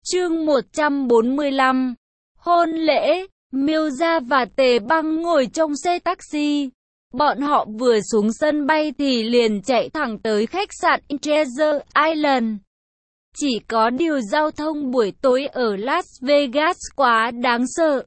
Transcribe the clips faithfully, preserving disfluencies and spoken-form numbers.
Chương một trăm bốn mươi lăm. Hôn lễ. Miêu Gia và Tề Băng ngồi trong xe taxi. Bọn họ vừa xuống sân bay thì liền chạy thẳng tới khách sạn Treasure Island. Chỉ có điều giao thông buổi tối ở Las Vegas quá đáng sợ.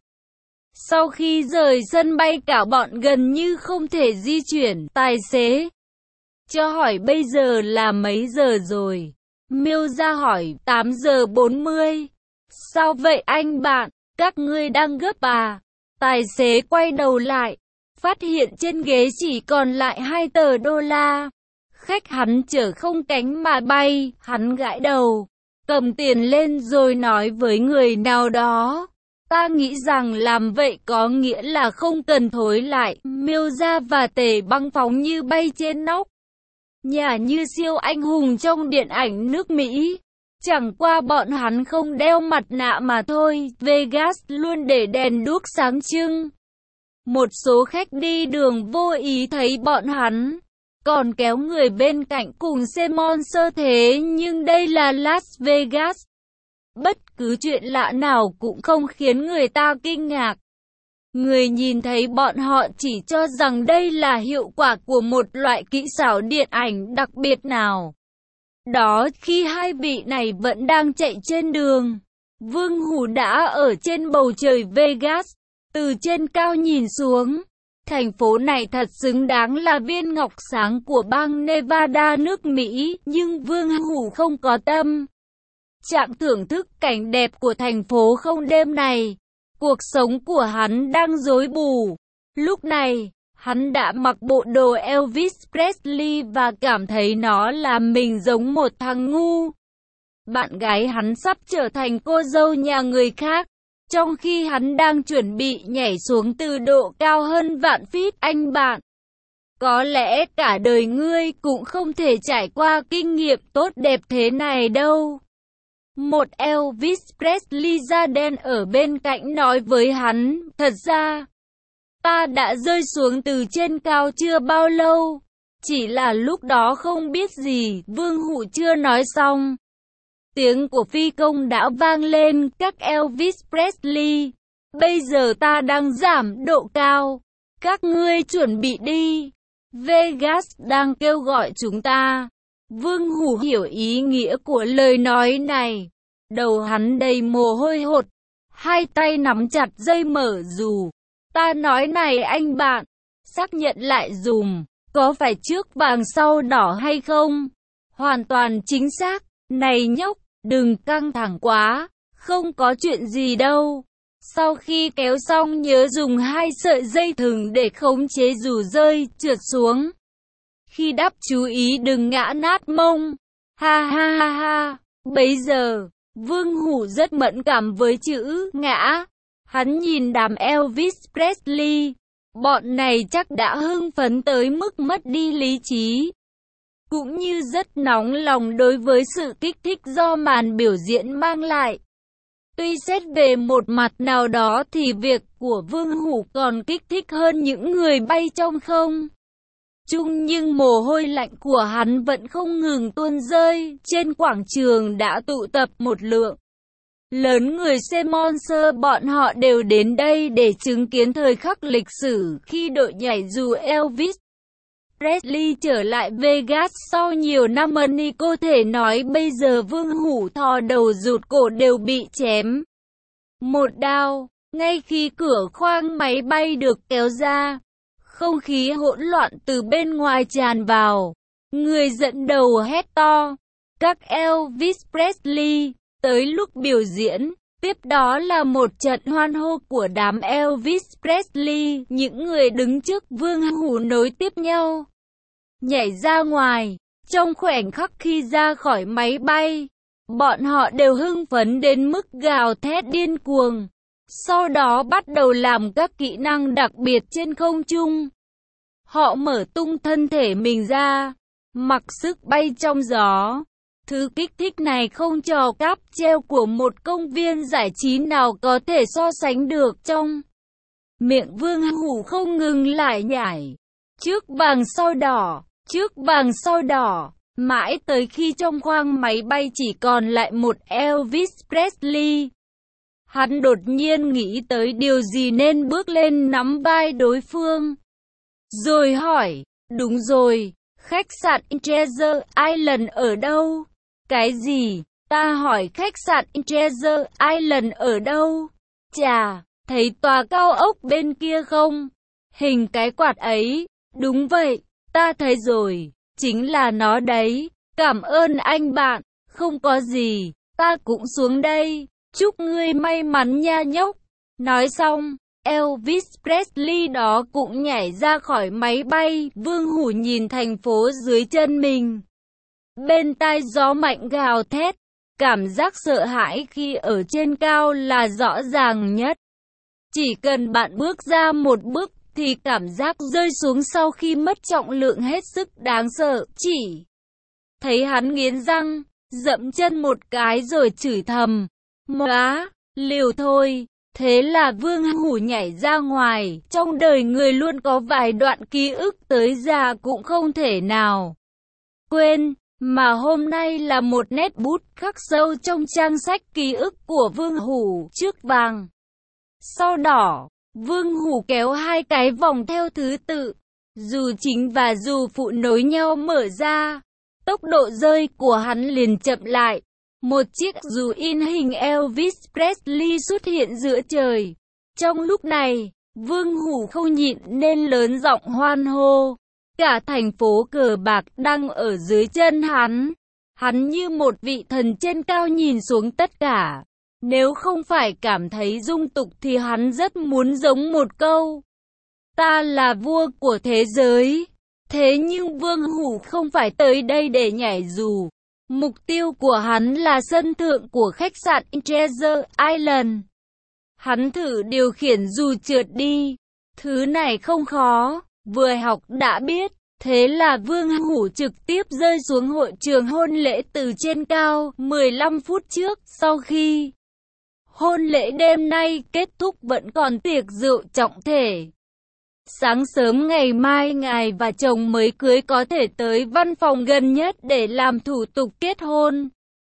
Sau khi rời sân bay cả bọn gần như không thể di chuyển. Tài xế cho hỏi bây giờ là mấy giờ rồi? Miêu Gia hỏi. Tám giờ bốn mươi. Sao vậy anh bạn? Các ngươi đang gấp à? Tài xế quay đầu lại, phát hiện trên ghế chỉ còn lại hai tờ đô la. Khách hắn chở không cánh mà bay. Hắn gãi đầu, cầm tiền lên rồi nói với người nào đó. Ta nghĩ rằng làm vậy có nghĩa là không cần thối lại. Miêu Gia và Tề Băng phóng như bay trên nóc nhà như siêu anh hùng trong điện ảnh nước Mỹ. Chẳng qua bọn hắn không đeo mặt nạ mà thôi. Vegas luôn để đèn đuốc sáng trưng. Một số khách đi đường vô ý thấy bọn hắn, còn kéo người bên cạnh cùng xem concert thế nhưng đây là Las Vegas. Bất cứ chuyện lạ nào cũng không khiến người ta kinh ngạc. Người nhìn thấy bọn họ chỉ cho rằng đây là hiệu quả của một loại kỹ xảo điện ảnh đặc biệt nào đó. Khi hai vị này vẫn đang chạy trên đường, Vương Hủ đã ở trên bầu trời Vegas. Từ trên cao nhìn xuống, thành phố này thật xứng đáng là viên ngọc sáng của bang Nevada nước Mỹ. Nhưng Vương Hủ không có tâm trạng thưởng thức cảnh đẹp của thành phố không đêm này. Cuộc sống của hắn đang rối bù. Lúc này, hắn đã mặc bộ đồ Elvis Presley và cảm thấy nó làm mình giống một thằng ngu. Bạn gái hắn sắp trở thành cô dâu nhà người khác, trong khi hắn đang chuẩn bị nhảy xuống từ độ cao hơn vạn feet. Anh bạn, có lẽ cả đời ngươi cũng không thể trải qua kinh nghiệm tốt đẹp thế này đâu. Một Elvis Presley da đen ở bên cạnh nói với hắn. Thật ra, ta đã rơi xuống từ trên cao chưa bao lâu, chỉ là lúc đó không biết gì. Vương Hủ chưa nói xong, tiếng của phi công đã vang lên. Các Elvis Presley, bây giờ ta đang giảm độ cao, các ngươi chuẩn bị đi, Vegas đang kêu gọi chúng ta. Vương Hủ hiểu ý nghĩa của lời nói này, đầu hắn đầy mồ hôi hột, hai tay nắm chặt dây mở dù. Ta nói này anh bạn, xác nhận lại dùm, có phải trước vàng sau đỏ hay không? Hoàn toàn chính xác. Này nhóc, đừng căng thẳng quá, không có chuyện gì đâu. Sau khi kéo xong nhớ dùng hai sợi dây thừng để khống chế dù rơi trượt xuống. Khi đáp chú ý đừng ngã nát mông. Ha ha ha ha. Bấy giờ, Vương Hủ rất mẫn cảm với chữ ngã. Hắn nhìn đám Elvis Presley, bọn này chắc đã hưng phấn tới mức mất đi lý trí, cũng như rất nóng lòng đối với sự kích thích do màn biểu diễn mang lại. Tuy xét về một mặt nào đó thì việc của Vương Hủ còn kích thích hơn những người bay trong không trung, nhưng mồ hôi lạnh của hắn vẫn không ngừng tuôn rơi. Trên quảng trường đã tụ tập một lượng lớn người xem concert. Bọn họ đều đến đây để chứng kiến thời khắc lịch sử khi đội nhảy dù Elvis Presley trở lại Vegas sau nhiều năm ẩn ni. Có thể nói bây giờ Vương Hủ thò đầu rụt cổ đều bị chém một đao. Ngay khi cửa khoang máy bay được kéo ra, không khí hỗn loạn từ bên ngoài tràn vào. Người dẫn đầu hét to, các Elvis Presley. Tới lúc biểu diễn, tiếp đó là một trận hoan hô của đám Elvis Presley. Những người đứng trước Vương Hủ nối tiếp nhau nhảy ra ngoài. Trong khoảnh khắc khi ra khỏi máy bay, bọn họ đều hưng phấn đến mức gào thét điên cuồng. Sau đó bắt đầu làm các kỹ năng đặc biệt trên không trung. Họ mở tung thân thể mình ra, mặc sức bay trong gió. Thứ kích thích này không trò cáp treo của một công viên giải trí nào có thể so sánh được. Trong miệng Vương Hủ không ngừng lại nhảy, trước vàng sau đỏ, trước vàng sau đỏ. Mãi tới khi trong khoang máy bay chỉ còn lại một Elvis Presley. Hắn đột nhiên nghĩ tới điều gì nên bước lên nắm vai đối phương. Rồi hỏi, đúng rồi, khách sạn Treasure Island ở đâu? Cái gì? Ta hỏi khách sạn Treasure Island ở đâu? Chà, thấy tòa cao ốc bên kia không? Hình cái quạt ấy. Đúng vậy, ta thấy rồi, chính là nó đấy. Cảm ơn anh bạn, không có gì, ta cũng xuống đây. Chúc ngươi may mắn nha nhóc. Nói xong, Elvis Presley đó cũng nhảy ra khỏi máy bay. Vương Hủ nhìn thành phố dưới chân mình. Bên tai gió mạnh gào thét. Cảm giác sợ hãi khi ở trên cao là rõ ràng nhất. Chỉ cần bạn bước ra một bước thì cảm giác rơi xuống sau khi mất trọng lượng hết sức đáng sợ. Chỉ thấy hắn nghiến răng, dậm chân một cái rồi chửi thầm. Móa, liều thôi. Thế là Vương Hủ nhảy ra ngoài. Trong đời người luôn có vài đoạn ký ức tới già cũng không thể nào quên. Mà hôm nay là một nét bút khắc sâu trong trang sách ký ức của Vương Hủ. Trước vàng, sau đỏ, Vương Hủ kéo hai cái vòng theo thứ tự. Dù chính và dù phụ nối nhau mở ra. Tốc độ rơi của hắn liền chậm lại. Một chiếc dù in hình Elvis Presley xuất hiện giữa trời. Trong lúc này, Vương Hủ không nhịn nên lớn giọng hoan hô. Cả thành phố cờ bạc đang ở dưới chân hắn. Hắn như một vị thần trên cao nhìn xuống tất cả. Nếu không phải cảm thấy dung tục thì hắn rất muốn giống một câu. Ta là vua của thế giới. Thế nhưng Vương Hủ không phải tới đây để nhảy dù. Mục tiêu của hắn là sân thượng của khách sạn Treasure Island. Hắn thử điều khiển dù trượt đi. Thứ này không khó, vừa học đã biết. Thế là Vương Hủ trực tiếp rơi xuống hội trường hôn lễ từ trên cao. mười lăm phút trước, sau khi hôn lễ đêm nay kết thúc vẫn còn tiệc rượu trọng thể. Sáng sớm ngày mai ngài và chồng mới cưới có thể tới văn phòng gần nhất để làm thủ tục kết hôn.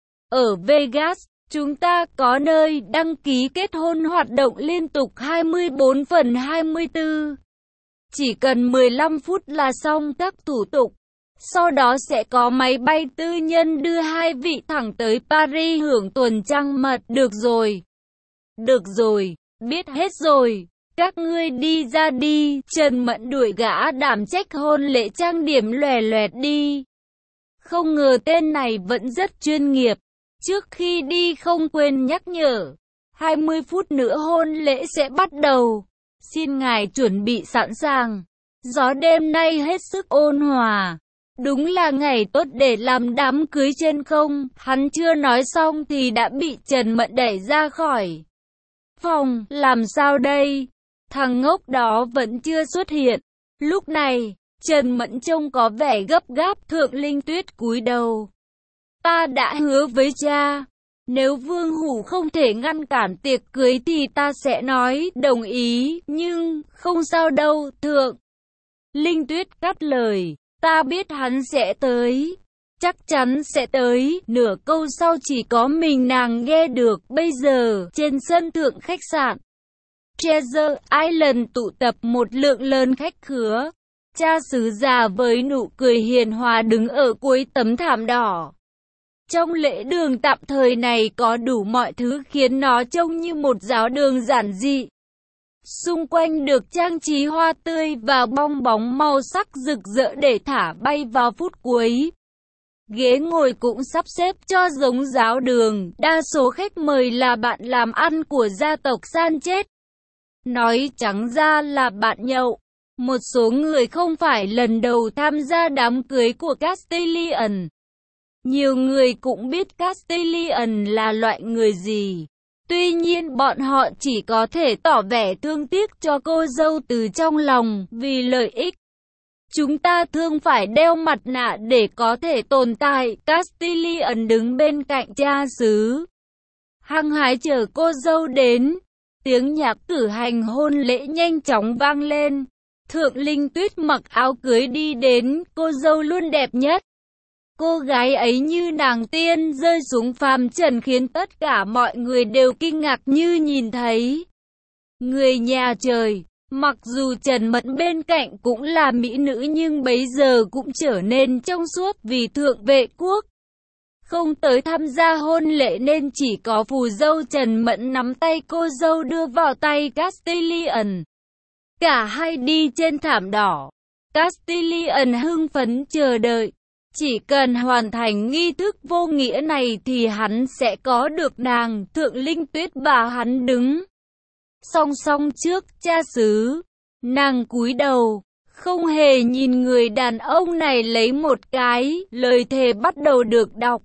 Ở Vegas, chúng ta có nơi đăng ký kết hôn hoạt động liên tục hai mươi bốn phần hai mươi tư. Chỉ cần mười lăm phút là xong các thủ tục. Sau đó sẽ có máy bay tư nhân đưa hai vị thẳng tới Paris hưởng tuần trăng mật. Được rồi. Được rồi, biết hết rồi. Các ngươi đi ra đi. Trần Mẫn đuổi gã đảm trách hôn lễ trang điểm lòe loẹt đi. Không ngờ tên này vẫn rất chuyên nghiệp. Trước khi đi không quên nhắc nhở. hai mươi phút nữa hôn lễ sẽ bắt đầu. Xin ngài chuẩn bị sẵn sàng. Gió đêm nay hết sức ôn hòa. Đúng là ngày tốt để làm đám cưới trên không. Hắn chưa nói xong thì đã bị Trần Mẫn đẩy ra khỏi phòng. Làm sao đây? Thằng ngốc đó vẫn chưa xuất hiện. Lúc này, Trần Mẫn trông có vẻ gấp gáp. Thượng Linh Tuyết cúi đầu. Ta đã hứa với cha. Nếu Vương Hủ không thể ngăn cản tiệc cưới thì ta sẽ nói đồng ý. Nhưng, không sao đâu, Thượng Linh Tuyết cắt lời. Ta biết hắn sẽ tới. Chắc chắn sẽ tới. Nửa câu sau chỉ có mình nàng nghe được. Bây giờ, trên sân thượng khách sạn Treasure Island tụ tập một lượng lớn khách khứa. Cha xứ già với nụ cười hiền hòa đứng ở cuối tấm thảm đỏ. Trong lễ đường tạm thời này có đủ mọi thứ khiến nó trông như một giáo đường giản dị. Xung quanh được trang trí hoa tươi và bong bóng màu sắc rực rỡ để thả bay vào phút cuối. Ghế ngồi cũng sắp xếp cho giống giáo đường. Đa số khách mời là bạn làm ăn của gia tộc Sanchez. Nói trắng ra là bạn nhậu. Một số người không phải lần đầu tham gia đám cưới của Castellian. Nhiều người cũng biết Castellian là loại người gì. Tuy nhiên bọn họ chỉ có thể tỏ vẻ thương tiếc cho cô dâu từ trong lòng vì lợi ích. Chúng ta thường phải đeo mặt nạ để có thể tồn tại. Castellian đứng bên cạnh cha xứ, hăng hái chờ cô dâu đến. Tiếng nhạc cử hành hôn lễ nhanh chóng vang lên. Thượng Linh Tuyết mặc áo cưới đi đến, cô dâu luôn đẹp nhất. Cô gái ấy như nàng tiên rơi xuống phàm trần khiến tất cả mọi người đều kinh ngạc như nhìn thấy người nhà trời. Mặc dù Trần Mẫn bên cạnh cũng là mỹ nữ nhưng bấy giờ cũng trở nên trong suốt vì thượng vệ quốc không tới tham gia hôn lễ nên chỉ có phù dâu Trần Mẫn nắm tay cô dâu đưa vào tay Castilian. Cả hai đi trên thảm đỏ. Castilian hưng phấn chờ đợi. Chỉ cần hoàn thành nghi thức vô nghĩa này thì hắn sẽ có được nàng Thượng Linh Tuyết và hắn đứng song song trước cha xứ. Nàng cúi đầu, không hề nhìn người đàn ông này lấy một cái, lời thề bắt đầu được đọc.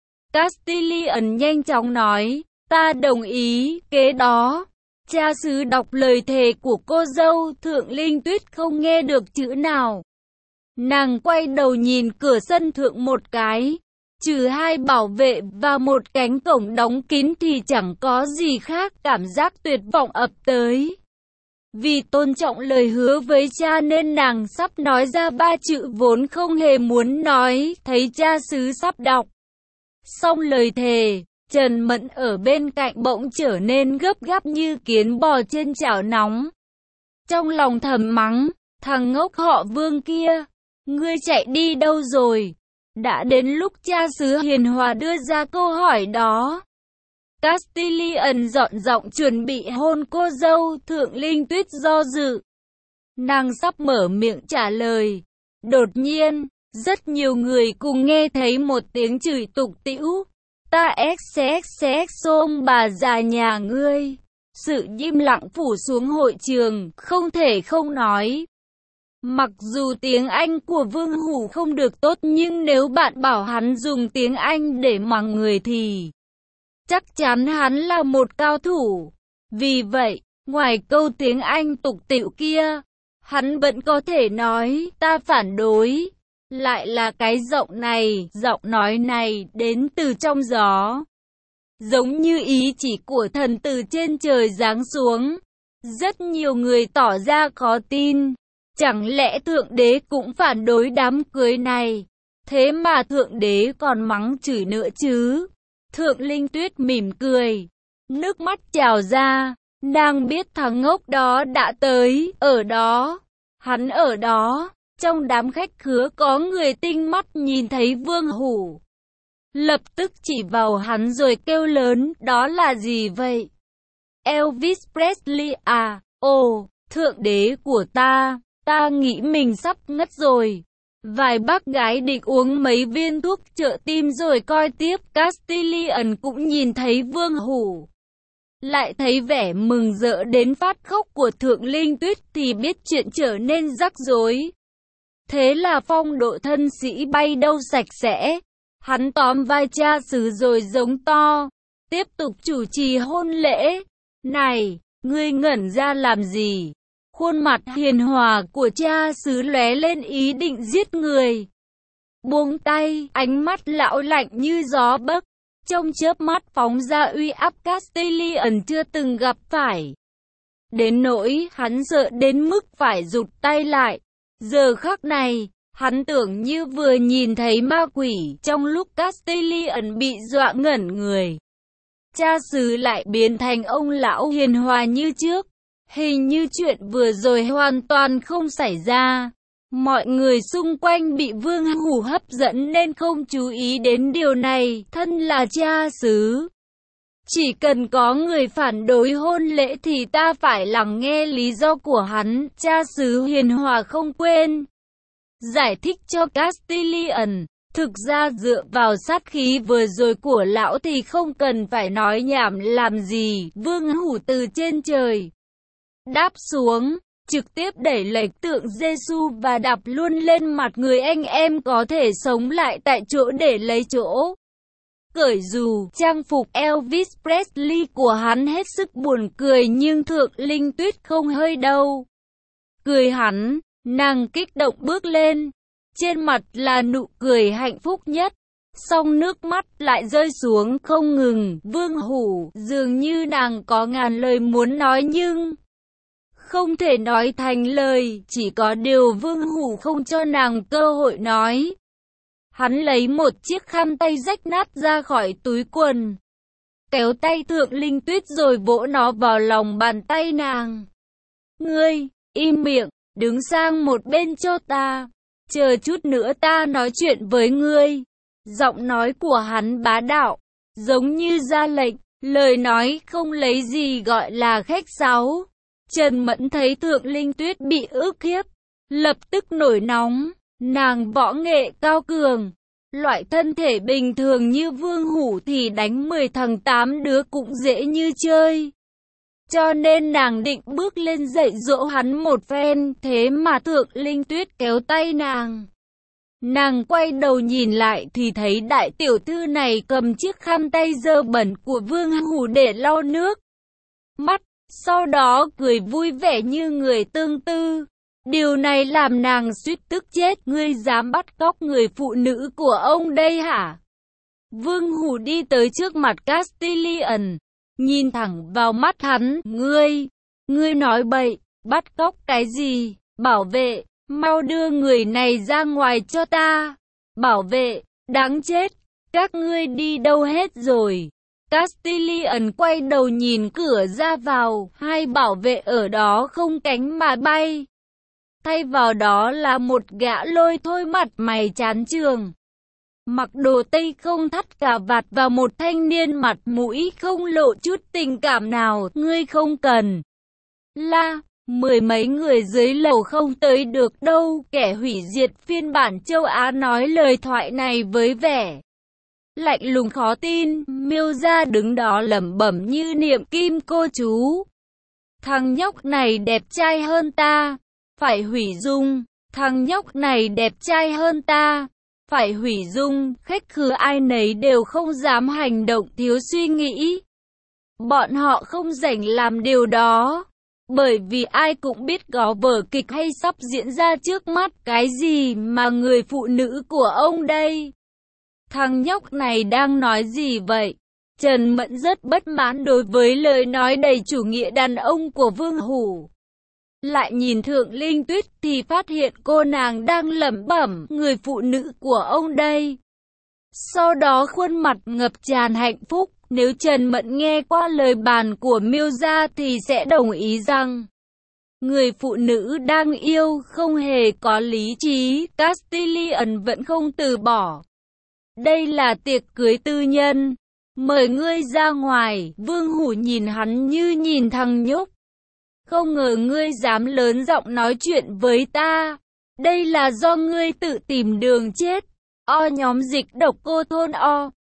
Castilian nhanh chóng nói, ta đồng ý, kế đó. Cha xứ đọc lời thề của cô dâu, Thượng Linh Tuyết không nghe được chữ nào. Nàng quay đầu nhìn cửa sân thượng một cái, trừ hai bảo vệ và một cánh cổng đóng kín thì chẳng có gì khác, cảm giác tuyệt vọng ập tới. Vì tôn trọng lời hứa với cha nên nàng sắp nói ra ba chữ vốn không hề muốn nói, thấy cha xứ sắp đọc xong lời thề, Trần Mẫn ở bên cạnh bỗng trở nên gấp gáp như kiến bò trên chảo nóng. Trong lòng thầm mắng, thằng ngốc họ Vương kia, ngươi chạy đi đâu rồi? Đã đến lúc cha xứ hiền hòa đưa ra câu hỏi đó. Castilian dọn giọng chuẩn bị hôn cô dâu, Thượng Linh Tuyết do dự. Nàng sắp mở miệng trả lời. Đột nhiên, rất nhiều người cùng nghe thấy một tiếng chửi tục tĩu. Ta xxx xôm bà già nhà ngươi. Sự im lặng phủ xuống hội trường, không thể không nói. Mặc dù tiếng Anh của Vương Hủ không được tốt nhưng nếu bạn bảo hắn dùng tiếng Anh để mắng người thì chắc chắn hắn là một cao thủ. Vì vậy, ngoài câu tiếng Anh tục tĩu kia, hắn vẫn có thể nói ta phản đối. Lại là cái giọng này, giọng nói này đến từ trong gió. Giống như ý chỉ của thần từ trên trời giáng xuống. Rất nhiều người tỏ ra khó tin. Chẳng lẽ Thượng Đế cũng phản đối đám cưới này? Thế mà Thượng Đế còn mắng chửi nữa chứ? Thượng Linh Tuyết mỉm cười. Nước mắt trào ra. Nàng biết thằng ngốc đó đã tới, ở đó. Hắn ở đó. Trong đám khách khứa có người tinh mắt nhìn thấy Vương Hủ. Lập tức chỉ vào hắn rồi kêu lớn, đó là gì vậy? Elvis Presley à? Ồ, Thượng Đế của ta, ta nghĩ mình sắp ngất rồi. Vài bác gái định uống mấy viên thuốc trợ tim rồi coi tiếp. Castilian cũng nhìn thấy Vương Hủ. Lại thấy vẻ mừng rỡ đến phát khóc của Thượng Linh Tuyết thì biết chuyện trở nên rắc rối. Thế là phong độ thân sĩ bay đâu sạch sẽ. Hắn tóm vai cha xứ rồi giống to. Tiếp tục chủ trì hôn lễ. Này, ngươi ngẩn ra làm gì? Khuôn mặt hiền hòa của cha xứ lóe lên ý định giết người. Buông tay, ánh mắt lão lạnh như gió bấc. Trong chớp mắt phóng ra uy áp Castilian chưa từng gặp phải. Đến nỗi hắn sợ đến mức phải rụt tay lại. Giờ khắc này, hắn tưởng như vừa nhìn thấy ma quỷ trong lúc Castilian bị dọa ngẩn người. Cha xứ lại biến thành ông lão hiền hòa như trước. Hình như chuyện vừa rồi hoàn toàn không xảy ra. Mọi người xung quanh bị Vương Hủ hấp dẫn nên không chú ý đến điều này. Thân là cha xứ, chỉ cần có người phản đối hôn lễ thì ta phải lắng nghe lý do của hắn. Cha xứ hiền hòa không quên giải thích cho Castilian. Thực ra dựa vào sát khí vừa rồi của lão thì không cần phải nói nhảm làm gì. Vương Hủ từ trên trời đáp xuống, trực tiếp đẩy lệch tượng Giêsu và đạp luôn lên mặt người anh em có thể sống lại tại chỗ để lấy chỗ. Cởi dù trang phục Elvis Presley của hắn hết sức buồn cười nhưng Thượng Linh Tuyết không hơi đâu. Cười hắn, nàng kích động bước lên. Trên mặt là nụ cười hạnh phúc nhất. Song nước mắt lại rơi xuống không ngừng. Vương Hủ dường như nàng có ngàn lời muốn nói nhưng không thể nói thành lời. Chỉ có điều Vương Hủ không cho nàng cơ hội nói. Hắn lấy một chiếc khăn tay rách nát ra khỏi túi quần, kéo tay Thượng Linh Tuyết rồi vỗ nó vào lòng bàn tay nàng. Ngươi, im miệng, đứng sang một bên cho ta, chờ chút nữa ta nói chuyện với ngươi. Giọng nói của hắn bá đạo, giống như ra lệnh, lời nói không lấy gì gọi là khách sáo. Trần Mẫn thấy Thượng Linh Tuyết bị ức hiếp, lập tức nổi nóng, nàng võ nghệ cao cường. Loại thân thể bình thường như Vương Hủ thì đánh mười thằng tám đứa cũng dễ như chơi. Cho nên nàng định bước lên dạy dỗ hắn một phen, thế mà Thượng Linh Tuyết kéo tay nàng. Nàng quay đầu nhìn lại thì thấy đại tiểu thư này cầm chiếc khăn tay dơ bẩn của Vương Hủ để lau nước mắt, sau đó cười vui vẻ như người tương tư. Điều này làm nàng suýt tức chết. Ngươi dám bắt cóc người phụ nữ của ông đây hả? Vương Hủ đi tới trước mặt Castilian, nhìn thẳng vào mắt hắn. Ngươi, ngươi nói bậy, bắt cóc cái gì? Bảo vệ, mau đưa người này ra ngoài cho ta. Bảo vệ, đáng chết, các ngươi đi đâu hết rồi? Castilian quay đầu nhìn cửa ra vào, hai bảo vệ ở đó không cánh mà bay. Thay vào đó là một gã lôi thôi mặt mày chán chường, mặc đồ tây không thắt cà vạt và một thanh niên mặt mũi không lộ chút tình cảm nào. Ngươi không cần la, mười mấy người dưới lầu không tới được đâu. Kẻ hủy diệt phiên bản châu Á nói lời thoại này với vẻ lạnh lùng khó tin. Miêu Gia đứng đó lẩm bẩm như niệm kim cô chú. Thằng nhóc này đẹp trai hơn ta, phải hủy dung. Thằng nhóc này đẹp trai hơn ta, phải hủy dung. Khách khứa ai nấy đều không dám hành động thiếu suy nghĩ. Bọn họ không rảnh làm điều đó, bởi vì ai cũng biết có vở kịch hay sắp diễn ra trước mắt. Cái gì mà người phụ nữ của ông đây? Thằng nhóc này đang nói gì vậy? Trần Mẫn rất bất mãn đối với lời nói đầy chủ nghĩa đàn ông của Vương Hủ. Lại nhìn Thượng Linh Tuyết thì phát hiện cô nàng đang lẩm bẩm người phụ nữ của ông đây. Sau đó khuôn mặt ngập tràn hạnh phúc. Nếu Trần Mẫn nghe qua lời bàn của Miêu Gia thì sẽ đồng ý rằng người phụ nữ đang yêu không hề có lý trí. Castilian vẫn không từ bỏ. Đây là tiệc cưới tư nhân, mời ngươi ra ngoài. Vương Hủ nhìn hắn như nhìn thằng nhóc. Không ngờ ngươi dám lớn giọng nói chuyện với ta. Đây là do ngươi tự tìm đường chết. O nhóm dịch độc cô thôn O.